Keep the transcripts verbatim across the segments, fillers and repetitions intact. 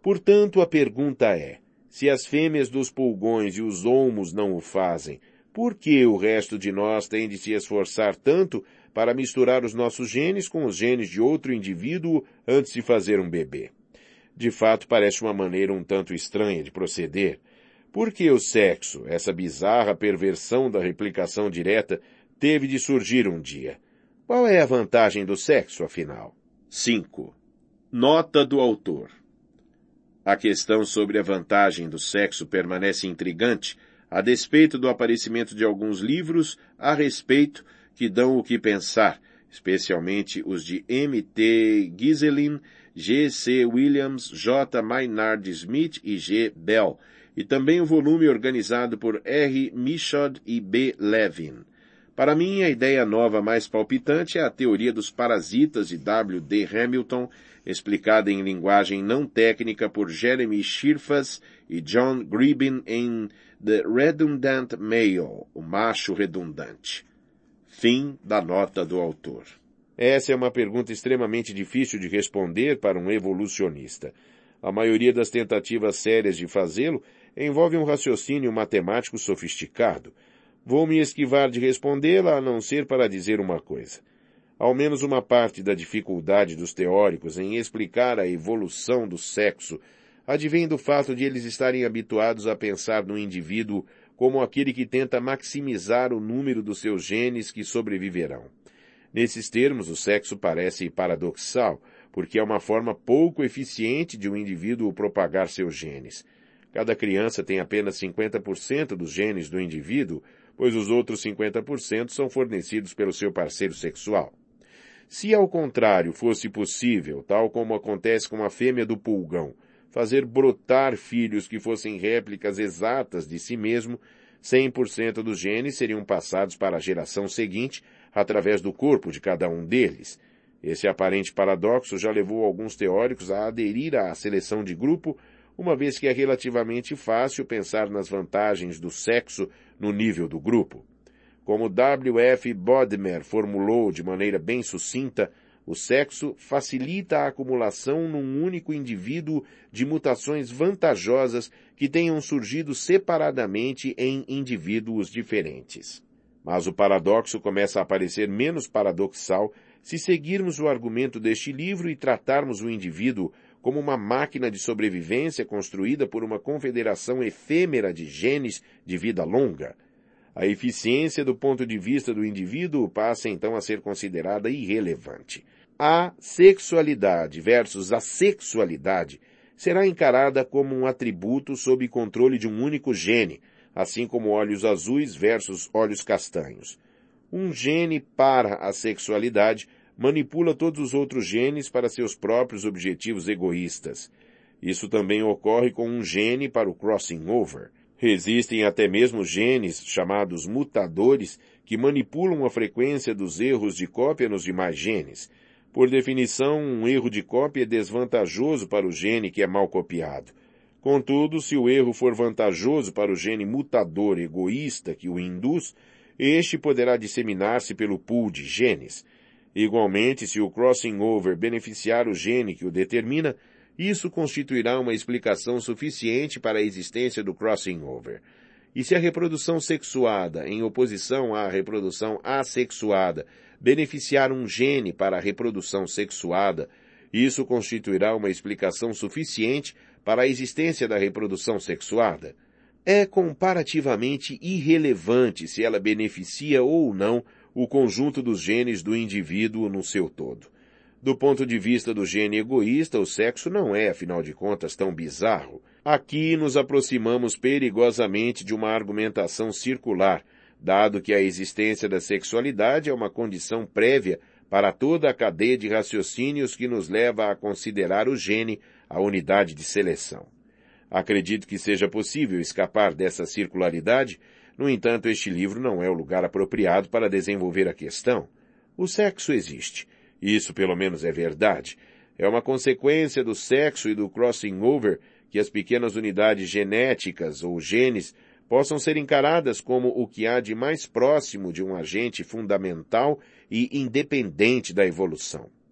Portanto, a pergunta é, se as fêmeas dos pulgões e os olmos não o fazem, por que o resto de nós tem de se esforçar tanto para misturar os nossos genes com os genes de outro indivíduo antes de fazer um bebê? De fato, parece uma maneira um tanto estranha de proceder. Por que o sexo, essa bizarra perversão da replicação direta, teve de surgir um dia? Qual é a vantagem do sexo, afinal? cinco. Nota do autor. A questão sobre a vantagem do sexo permanece intrigante, a despeito do aparecimento de alguns livros a respeito que dão o que pensar, especialmente os de M T Giselin, G C Williams, J Maynard Smith e G Bell, e também o volume organizado por R Michaud e B Levin. Para mim, a ideia nova mais palpitante é a teoria dos parasitas de W D Hamilton, explicada em linguagem não técnica por Jeremy Shirfas e John Gribben em The Redundant Male, o macho redundante. Fim da nota do autor. Essa é uma pergunta extremamente difícil de responder para um evolucionista. A maioria das tentativas sérias de fazê-lo envolve um raciocínio matemático sofisticado. Vou me esquivar de respondê-la a não ser para dizer uma coisa. Ao menos uma parte da dificuldade dos teóricos em explicar a evolução do sexo advém do fato de eles estarem habituados a pensar no indivíduo como aquele que tenta maximizar o número dos seus genes que sobreviverão. Nesses termos, o sexo parece paradoxal, porque é uma forma pouco eficiente de um indivíduo propagar seus genes. Cada criança tem apenas cinquenta por cento dos genes do indivíduo, pois os outros cinquenta por cento são fornecidos pelo seu parceiro sexual. Se, ao contrário, fosse possível, tal como acontece com a fêmea do pulgão, fazer brotar filhos que fossem réplicas exatas de si mesmo, cem por cento dos genes seriam passados para a geração seguinte através do corpo de cada um deles. Esse aparente paradoxo já levou alguns teóricos a aderir à seleção de grupo, uma vez que é relativamente fácil pensar nas vantagens do sexo no nível do grupo. Como W F Bodmer formulou de maneira bem sucinta, o sexo facilita a acumulação num único indivíduo de mutações vantajosas que tenham surgido separadamente em indivíduos diferentes. Mas o paradoxo começa a parecer menos paradoxal se seguirmos o argumento deste livro e tratarmos o indivíduo como uma máquina de sobrevivência construída por uma confederação efêmera de genes de vida longa. A eficiência do ponto de vista do indivíduo passa então a ser considerada irrelevante. A sexualidade versus a sexualidade será encarada como um atributo sob controle de um único gene, assim como olhos azuis versus olhos castanhos. Um gene para a sexualidade manipula todos os outros genes para seus próprios objetivos egoístas. Isso também ocorre com um gene para o crossing over. Existem até mesmo genes, chamados mutadores, que manipulam a frequência dos erros de cópia nos demais genes. Por definição, um erro de cópia é desvantajoso para o gene que é mal copiado. Contudo, se o erro for vantajoso para o gene mutador egoísta que o induz, este poderá disseminar-se pelo pool de genes. Igualmente, se o crossing over beneficiar o gene que o determina, isso constituirá uma explicação suficiente para a existência do crossing over. E se a reprodução sexuada, em oposição à reprodução assexuada, beneficiar um gene para a reprodução sexuada, isso constituirá uma explicação suficiente para a existência da reprodução sexuada. É comparativamente irrelevante se ela beneficia ou não o conjunto dos genes do indivíduo no seu todo. Do ponto de vista do gene egoísta, o sexo não é, afinal de contas, tão bizarro. Aqui nos aproximamos perigosamente de uma argumentação circular, dado que a existência da sexualidade é uma condição prévia para toda a cadeia de raciocínios que nos leva a considerar o gene a unidade de seleção. Acredito que seja possível escapar dessa circularidade, no entanto, este livro não é o lugar apropriado para desenvolver a questão. O sexo existe. Isso, pelo menos, é verdade. É uma consequência do sexo e do crossing over que as pequenas unidades genéticas ou genes possam ser encaradas como o que há de mais próximo de um agente fundamental e independente da evolução.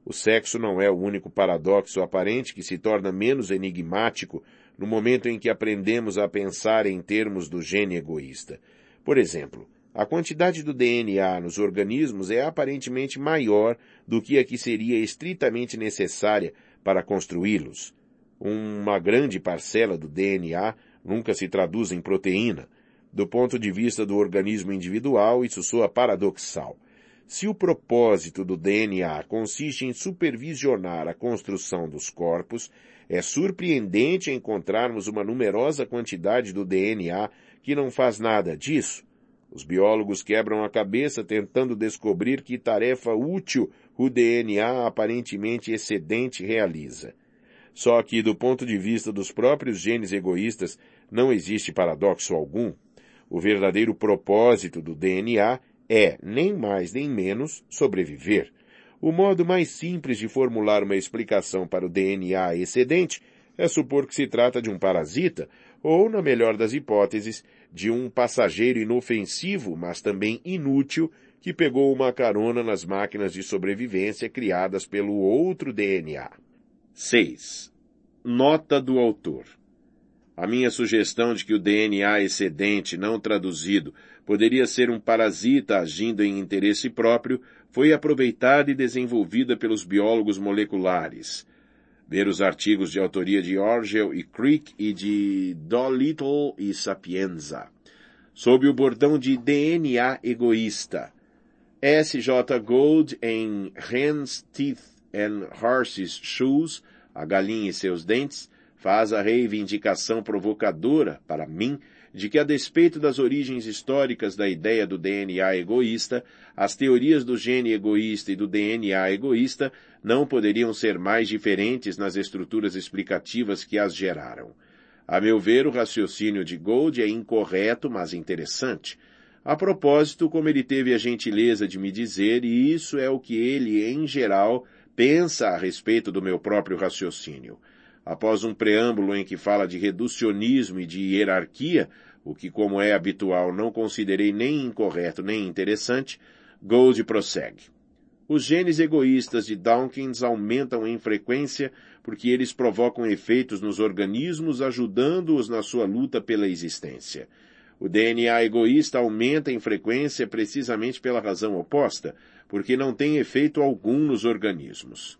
O sexo não é o único paradoxo aparente que se torna menos enigmático no momento em que aprendemos a pensar em termos do gene egoísta. Por exemplo, a quantidade do D N A nos organismos é aparentemente maior do que a que seria estritamente necessária para construí-los. Uma grande parcela do D N A nunca se traduz em proteína. Do ponto de vista do organismo individual, isso soa paradoxal. Se o propósito do D N A consiste em supervisionar a construção dos corpos, é surpreendente encontrarmos uma numerosa quantidade do D N A que não faz nada disso. Os biólogos quebram a cabeça tentando descobrir que tarefa útil o D N A aparentemente excedente realiza. Só que, do ponto de vista dos próprios genes egoístas, não existe paradoxo algum. O verdadeiro propósito do D N A é, nem mais nem menos, sobreviver. O modo mais simples de formular uma explicação para o D N A excedente é supor que se trata de um parasita, ou, na melhor das hipóteses, de um passageiro inofensivo, mas também inútil, que pegou uma carona nas máquinas de sobrevivência criadas pelo outro D N A. seis. Nota do autor. A minha sugestão de que o D N A excedente não traduzido poderia ser um parasita agindo em interesse próprio foi aproveitada e desenvolvida pelos biólogos moleculares. Ver os artigos de autoria de Orgel e Crick e de Dolittle e Sapienza. Sob o bordão de D N A egoísta. S J Gould em Hen's Teeth and Horse's Shoes, A Galinha e Seus Dentes, faz a reivindicação provocadora, para mim, de que a despeito das origens históricas da ideia do D N A egoísta, as teorias do gene egoísta e do D N A egoísta não poderiam ser mais diferentes nas estruturas explicativas que as geraram. A meu ver, o raciocínio de Gould é incorreto, mas interessante. A propósito, como ele teve a gentileza de me dizer, e isso é o que ele, em geral, pensa a respeito do meu próprio raciocínio. Após um preâmbulo em que fala de reducionismo e de hierarquia, o que, como é habitual, não considerei nem incorreto nem interessante, Gould prossegue. Os genes egoístas de Dawkins aumentam em frequência porque eles provocam efeitos nos organismos, ajudando-os na sua luta pela existência. O D N A egoísta aumenta em frequência precisamente pela razão oposta, porque não tem efeito algum nos organismos.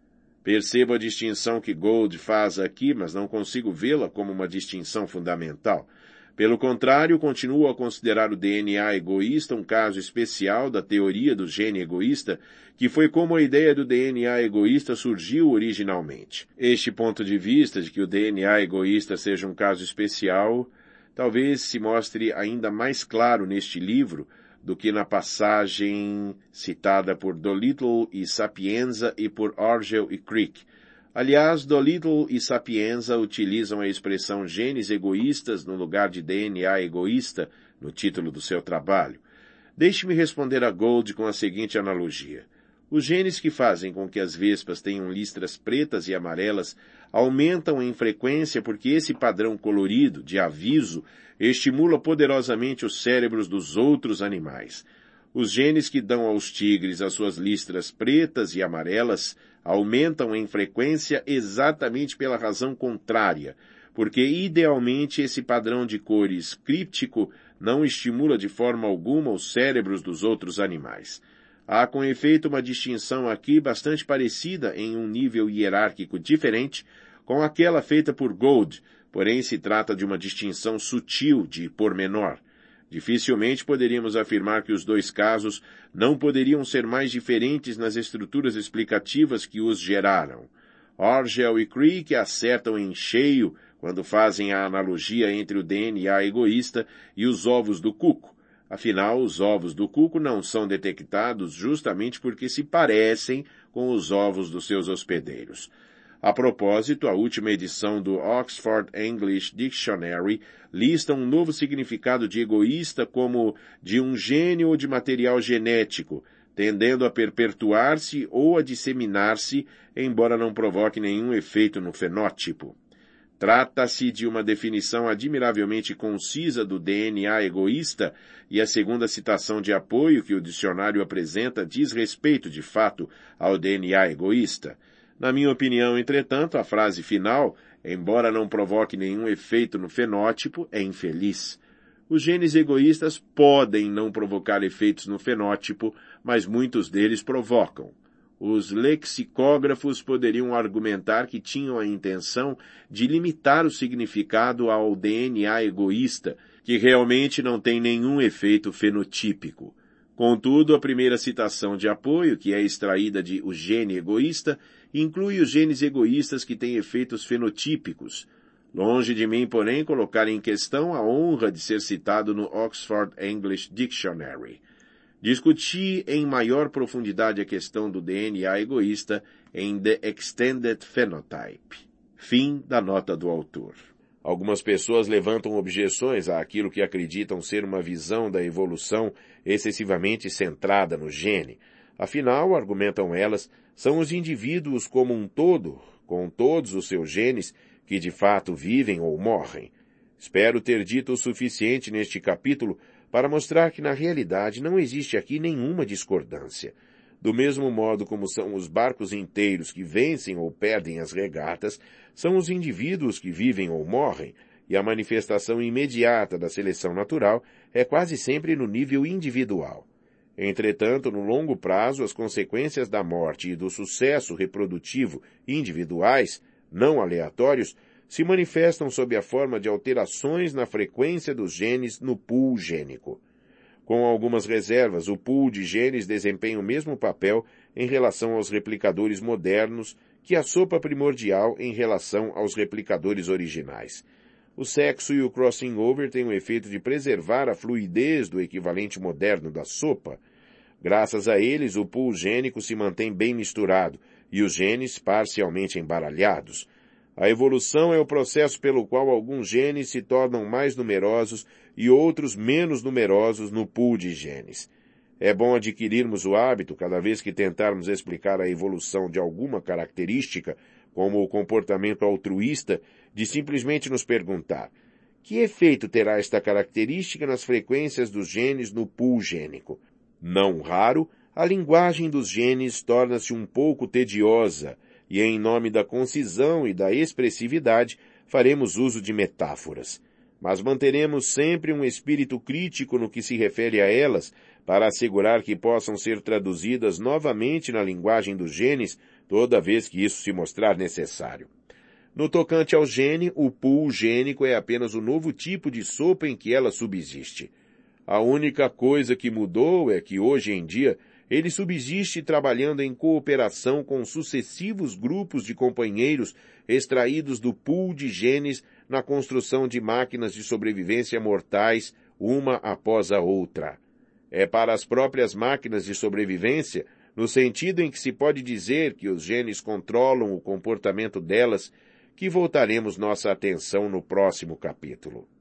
Percebo a distinção que Gould faz aqui, mas não consigo vê-la como uma distinção fundamental. Pelo contrário, continuo a considerar o D N A egoísta um caso especial da teoria do gene egoísta, que foi como a ideia do D N A egoísta surgiu originalmente. Este ponto de vista de que o D N A egoísta seja um caso especial, talvez se mostre ainda mais claro neste livro do que na passagem citada por Dolittle e Sapienza e por Orgel e Crick. Aliás, Dolittle e Sapienza utilizam a expressão genes egoístas no lugar de D N A egoísta no título do seu trabalho. Deixe-me responder a Gould com a seguinte analogia. Os genes que fazem com que as vespas tenham listras pretas e amarelas aumentam em frequência porque esse padrão colorido, de aviso, estimula poderosamente os cérebros dos outros animais. Os genes que dão aos tigres as suas listras pretas e amarelas aumentam em frequência exatamente pela razão contrária, porque idealmente esse padrão de cores críptico não estimula de forma alguma os cérebros dos outros animais. Há, com efeito, uma distinção aqui bastante parecida em um nível hierárquico diferente com aquela feita por Gould, porém se trata de uma distinção sutil de pormenor. Dificilmente poderíamos afirmar que os dois casos não poderiam ser mais diferentes nas estruturas explicativas que os geraram. Orgel e Crick acertam em cheio quando fazem a analogia entre o D N A egoísta e os ovos do cuco. Afinal, os ovos do cuco não são detectados justamente porque se parecem com os ovos dos seus hospedeiros. A propósito, a última edição do Oxford English Dictionary lista um novo significado de egoísta como de um gene ou de material genético, tendendo a perpetuar-se ou a disseminar-se, embora não provoque nenhum efeito no fenótipo. Trata-se de uma definição admiravelmente concisa do D N A egoísta e a segunda citação de apoio que o dicionário apresenta diz respeito, de fato, ao D N A egoísta. Na minha opinião, entretanto, a frase final, embora não provoque nenhum efeito no fenótipo, é infeliz. Os genes egoístas podem não provocar efeitos no fenótipo, mas muitos deles provocam. Os lexicógrafos poderiam argumentar que tinham a intenção de limitar o significado ao D N A egoísta, que realmente não tem nenhum efeito fenotípico. Contudo, a primeira citação de apoio, que é extraída de O Gene Egoísta, inclui os genes egoístas que têm efeitos fenotípicos. Longe de mim, porém, colocar em questão a honra de ser citado no Oxford English Dictionary. Discuti em maior profundidade a questão do D N A egoísta em The Extended Phenotype. Fim da nota do autor. Algumas pessoas levantam objeções àquilo que acreditam ser uma visão da evolução excessivamente centrada no gene. Afinal, argumentam elas, são os indivíduos como um todo, com todos os seus genes, que de fato vivem ou morrem. Espero ter dito o suficiente neste capítulo para mostrar que na realidade não existe aqui nenhuma discordância. Do mesmo modo como são os barcos inteiros que vencem ou perdem as regatas, são os indivíduos que vivem ou morrem, e a manifestação imediata da seleção natural é quase sempre no nível individual. Entretanto, no longo prazo, as consequências da morte e do sucesso reprodutivo individuais, não aleatórios, se manifestam sob a forma de alterações na frequência dos genes no pool gênico. Com algumas reservas, o pool de genes desempenha o mesmo papel em relação aos replicadores modernos que a sopa primordial em relação aos replicadores originais. O sexo e o crossing over têm o efeito de preservar a fluidez do equivalente moderno da sopa. Graças a eles, o pool gênico se mantém bem misturado e os genes parcialmente embaralhados. A evolução é o processo pelo qual alguns genes se tornam mais numerosos e outros menos numerosos no pool de genes. É bom adquirirmos o hábito, cada vez que tentarmos explicar a evolução de alguma característica, como o comportamento altruísta, de simplesmente nos perguntar: que efeito terá esta característica nas frequências dos genes no pool gênico? Não raro, a linguagem dos genes torna-se um pouco tediosa, e em nome da concisão e da expressividade, faremos uso de metáforas. Mas manteremos sempre um espírito crítico no que se refere a elas, para assegurar que possam ser traduzidas novamente na linguagem dos genes, toda vez que isso se mostrar necessário. No tocante ao gene, o pool gênico é apenas o novo tipo de sopa em que ela subsiste. A única coisa que mudou é que, hoje em dia, ele subsiste trabalhando em cooperação com sucessivos grupos de companheiros extraídos do pool de genes na construção de máquinas de sobrevivência mortais, uma após a outra. É para as próprias máquinas de sobrevivência, no sentido em que se pode dizer que os genes controlam o comportamento delas, que voltaremos nossa atenção no próximo capítulo.